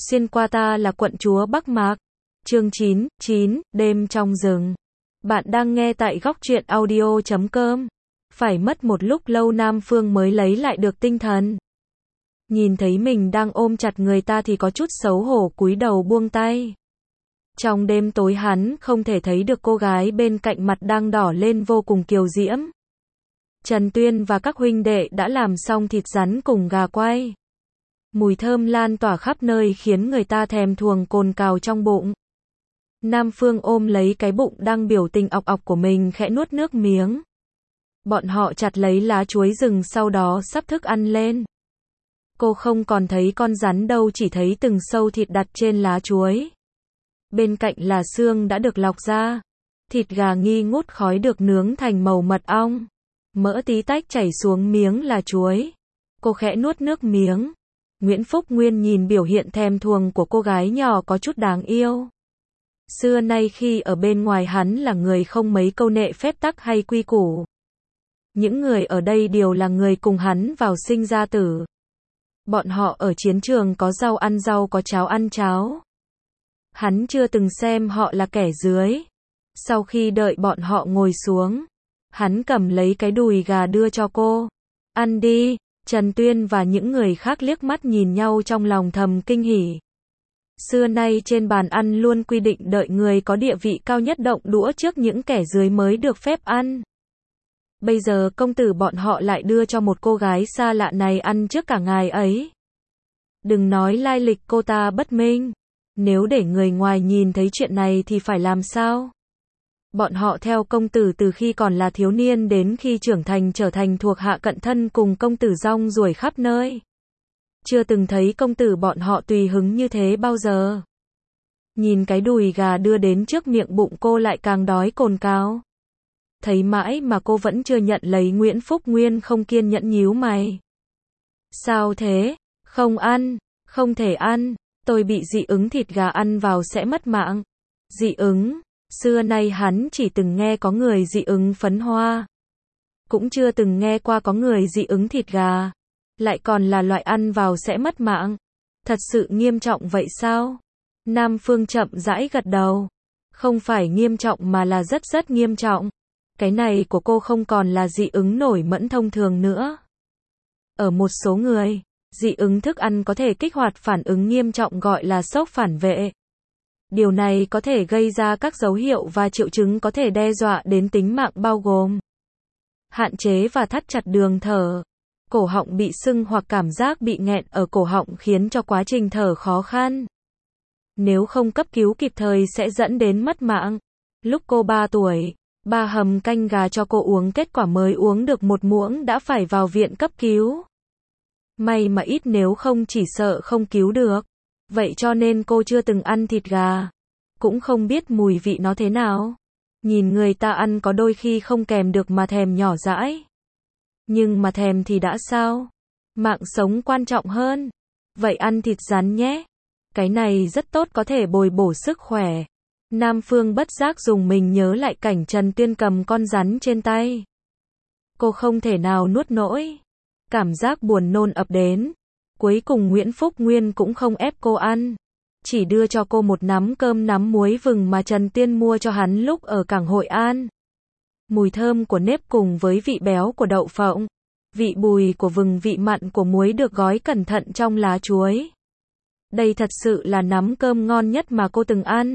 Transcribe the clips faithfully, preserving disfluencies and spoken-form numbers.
Xuyên qua ta là quận chúa Bắc Mạc. Chương chín, chín, đêm trong rừng. Bạn đang nghe tại góc truyện audio chấm com. Phải mất một lúc lâu Nam Phương mới lấy lại được tinh thần. Nhìn thấy mình đang ôm chặt người ta thì có chút xấu hổ cúi đầu buông tay. Trong đêm tối hắn không thể thấy được cô gái bên cạnh mặt đang đỏ lên vô cùng kiều diễm. Trần Tuyên và các huynh đệ đã làm xong thịt rắn cùng gà quay. Mùi thơm lan tỏa khắp nơi khiến người ta thèm thuồng cồn cào trong bụng. Nam Phương ôm lấy cái bụng đang biểu tình ọc ọc của mình khẽ nuốt nước miếng. Bọn họ chặt lấy lá chuối rừng sau đó sắp thức ăn lên. Cô không còn thấy con rắn đâu, chỉ thấy từng sâu thịt đặt trên lá chuối. Bên cạnh là xương đã được lọc ra. Thịt gà nghi ngút khói được nướng thành màu mật ong. Mỡ tí tách chảy xuống miếng là chuối. Cô khẽ nuốt nước miếng. Nguyễn Phúc Nguyên nhìn biểu hiện thèm thuồng của cô gái nhỏ có chút đáng yêu. Xưa nay khi ở bên ngoài hắn là người không mấy câu nệ phép tắc hay quy củ. Những người ở đây đều là người cùng hắn vào sinh ra tử. Bọn họ ở chiến trường có rau ăn rau, có cháo ăn cháo. Hắn chưa từng xem họ là kẻ dưới. Sau khi đợi bọn họ ngồi xuống, hắn cầm lấy cái đùi gà đưa cho cô. Ăn đi. Trần Tuyên và những người khác liếc mắt nhìn nhau trong lòng thầm kinh hỉ. Xưa nay trên bàn ăn luôn quy định đợi người có địa vị cao nhất động đũa trước những kẻ dưới mới được phép ăn. Bây giờ công tử bọn họ lại đưa cho một cô gái xa lạ này ăn trước cả ngài ấy. Đừng nói lai lịch cô ta bất minh. Nếu để người ngoài nhìn thấy chuyện này thì phải làm sao? Bọn họ theo công tử từ khi còn là thiếu niên đến khi trưởng thành trở thành thuộc hạ cận thân cùng công tử rong ruổi khắp nơi. Chưa từng thấy công tử bọn họ tùy hứng như thế bao giờ. Nhìn cái đùi gà đưa đến trước miệng bụng cô lại càng đói cồn cào. Thấy mãi mà cô vẫn chưa nhận lấy, Nguyễn Phúc Nguyên không kiên nhẫn nhíu mày. Sao thế? Không ăn, không thể ăn, tôi bị dị ứng, thịt gà ăn vào sẽ mất mạng. Dị ứng? Xưa nay hắn chỉ từng nghe có người dị ứng phấn hoa. Cũng chưa từng nghe qua có người dị ứng thịt gà. Lại còn là loại ăn vào sẽ mất mạng. Thật sự nghiêm trọng vậy sao? Nam Phương chậm rãi gật đầu. Không phải nghiêm trọng mà là rất rất nghiêm trọng. Cái này của cô không còn là dị ứng nổi mẫn thông thường nữa. Ở một số người, dị ứng thức ăn có thể kích hoạt phản ứng nghiêm trọng gọi là sốc phản vệ. Điều này có thể gây ra các dấu hiệu và triệu chứng có thể đe dọa đến tính mạng bao gồm hạn chế và thắt chặt đường thở, cổ họng bị sưng hoặc cảm giác bị nghẹn ở cổ họng khiến cho quá trình thở khó khăn. Nếu không cấp cứu kịp thời sẽ dẫn đến mất mạng. Lúc cô ba tuổi, ba hầm canh gà cho cô uống, kết quả mới uống được một muỗng đã phải vào viện cấp cứu. May mà ít, nếu không chỉ sợ không cứu được. Vậy cho nên cô chưa từng ăn thịt gà, cũng không biết mùi vị nó thế nào. Nhìn người ta ăn có đôi khi không kèm được mà thèm nhỏ dãi. Nhưng mà thèm thì đã sao? Mạng sống quan trọng hơn. Vậy ăn thịt rắn nhé. Cái này rất tốt, có thể bồi bổ sức khỏe. Nam Phương bất giác dùng mình nhớ lại cảnh Trần Tuyên cầm con rắn trên tay. Cô không thể nào nuốt nổi. Cảm giác buồn nôn ập đến. Cuối cùng Nguyễn Phúc Nguyên cũng không ép cô ăn. Chỉ đưa cho cô một nắm cơm nắm muối vừng mà Trần Tuyên mua cho hắn lúc ở cảng Hội An. Mùi thơm của nếp cùng với vị béo của đậu phộng, vị bùi của vừng, vị mặn của muối được gói cẩn thận trong lá chuối. Đây thật sự là nắm cơm ngon nhất mà cô từng ăn.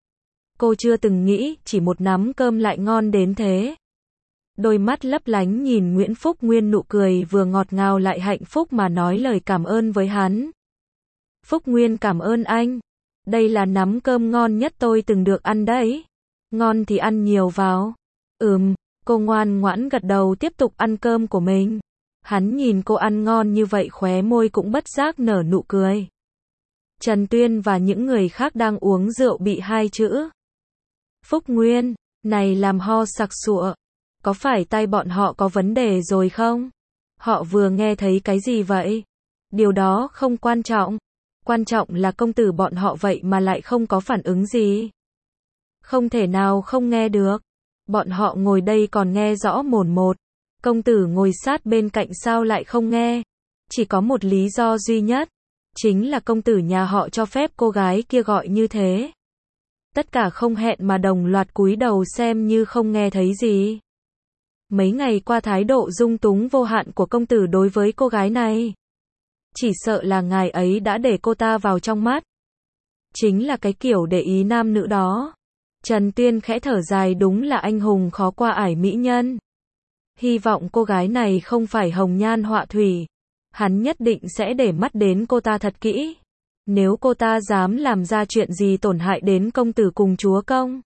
Cô chưa từng nghĩ chỉ một nắm cơm lại ngon đến thế. Đôi mắt lấp lánh nhìn Nguyễn Phúc Nguyên, nụ cười vừa ngọt ngào lại hạnh phúc mà nói lời cảm ơn với hắn. Phúc Nguyên cảm ơn anh. Đây là nắm cơm ngon nhất tôi từng được ăn đấy. Ngon thì ăn nhiều vào. Ừm, cô ngoan ngoãn gật đầu tiếp tục ăn cơm của mình. Hắn nhìn cô ăn ngon như vậy khóe môi cũng bất giác nở nụ cười. Trần Tuyên và những người khác đang uống rượu bị hai chữ Phúc Nguyên này làm ho sặc sụa. Có phải tay bọn họ có vấn đề rồi không? Họ vừa nghe thấy cái gì vậy? Điều đó không quan trọng. Quan trọng là công tử bọn họ vậy mà lại không có phản ứng gì. Không thể nào không nghe được. Bọn họ ngồi đây còn nghe rõ mồn một. Công tử ngồi sát bên cạnh sao lại không nghe? Chỉ có một lý do duy nhất. Chính là công tử nhà họ cho phép cô gái kia gọi như thế. Tất cả không hẹn mà đồng loạt cúi đầu xem như không nghe thấy gì. Mấy ngày qua thái độ dung túng vô hạn của công tử đối với cô gái này. Chỉ sợ là ngài ấy đã để cô ta vào trong mắt. Chính là cái kiểu để ý nam nữ đó. Trần Tuyên khẽ thở dài, đúng là anh hùng khó qua ải mỹ nhân. Hy vọng cô gái này không phải hồng nhan họa thủy. Hắn nhất định sẽ để mắt đến cô ta thật kỹ. Nếu cô ta dám làm ra chuyện gì tổn hại đến công tử cùng chúa công,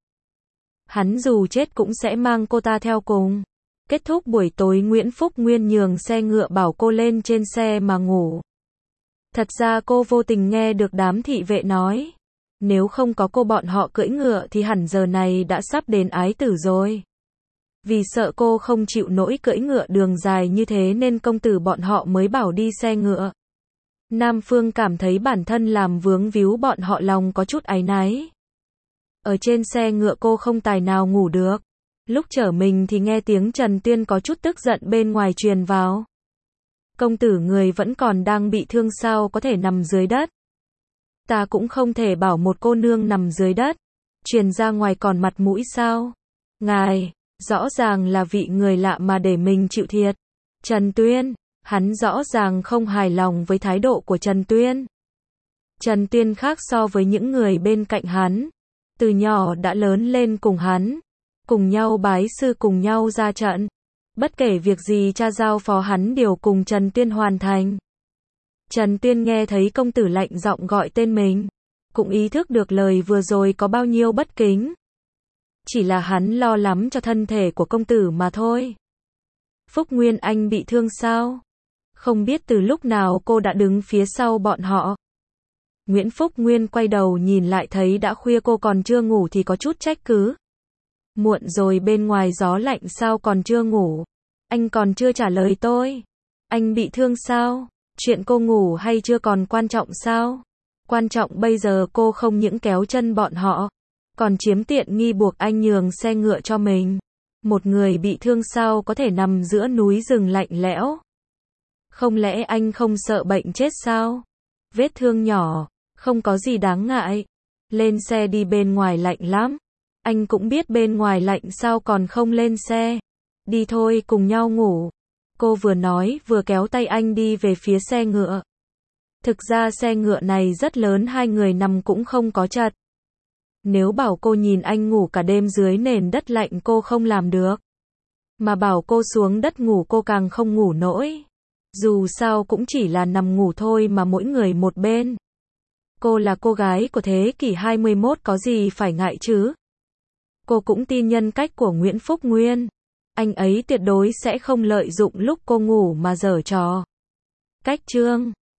hắn dù chết cũng sẽ mang cô ta theo cùng. Kết thúc buổi tối, Nguyễn Phúc Nguyên nhường xe ngựa bảo cô lên trên xe mà ngủ. Thật ra cô vô tình nghe được đám thị vệ nói, nếu không có cô bọn họ cưỡi ngựa thì hẳn giờ này đã sắp đến ái tử rồi. Vì sợ cô không chịu nổi cưỡi ngựa đường dài như thế nên công tử bọn họ mới bảo đi xe ngựa. Nam Phương cảm thấy bản thân làm vướng víu bọn họ, lòng có chút áy náy. Ở trên xe ngựa cô không tài nào ngủ được. Lúc trở mình thì nghe tiếng Trần Tuyên có chút tức giận bên ngoài truyền vào. Công tử người vẫn còn đang bị thương sao có thể nằm dưới đất. Ta cũng không thể bảo một cô nương nằm dưới đất. Truyền ra ngoài còn mặt mũi sao? Ngài, rõ ràng là vị người lạ mà để mình chịu thiệt. Trần Tuyên, hắn rõ ràng không hài lòng với thái độ của Trần Tuyên. Trần Tuyên khác so với những người bên cạnh hắn. Từ nhỏ đã lớn lên cùng hắn. Cùng nhau bái sư, cùng nhau ra trận. Bất kể việc gì cha giao phó hắn đều cùng Trần Tuyên hoàn thành. Trần Tuyên nghe thấy công tử lạnh giọng gọi tên mình. Cũng ý thức được lời vừa rồi có bao nhiêu bất kính. Chỉ là hắn lo lắm cho thân thể của công tử mà thôi. Phúc Nguyên anh bị thương sao? Không biết từ lúc nào cô đã đứng phía sau bọn họ. Nguyễn Phúc Nguyên quay đầu nhìn lại thấy đã khuya cô còn chưa ngủ thì có chút trách cứ. Muộn rồi, bên ngoài gió lạnh sao còn chưa ngủ? Anh còn chưa trả lời tôi. Anh bị thương sao? Chuyện cô ngủ hay chưa còn quan trọng sao? Quan trọng bây giờ cô không những kéo chân bọn họ, còn chiếm tiện nghi buộc anh nhường xe ngựa cho mình. Một người bị thương sao có thể nằm giữa núi rừng lạnh lẽo? Không lẽ anh không sợ bệnh chết sao? Vết thương nhỏ, không có gì đáng ngại. Lên xe đi, bên ngoài lạnh lắm. Anh cũng biết bên ngoài lạnh sao còn không lên xe. Đi thôi, cùng nhau ngủ. Cô vừa nói vừa kéo tay anh đi về phía xe ngựa. Thực ra xe ngựa này rất lớn, hai người nằm cũng không có chật. Nếu bảo cô nhìn anh ngủ cả đêm dưới nền đất lạnh cô không làm được. Mà bảo cô xuống đất ngủ cô càng không ngủ nổi. Dù sao cũng chỉ là nằm ngủ thôi mà mỗi người một bên. Cô là cô gái của thế kỷ hai mươi mốt, có gì phải ngại chứ? Cô cũng tin nhân cách của Nguyễn Phúc Nguyên. Anh ấy tuyệt đối sẽ không lợi dụng lúc cô ngủ mà giở trò. Cách chương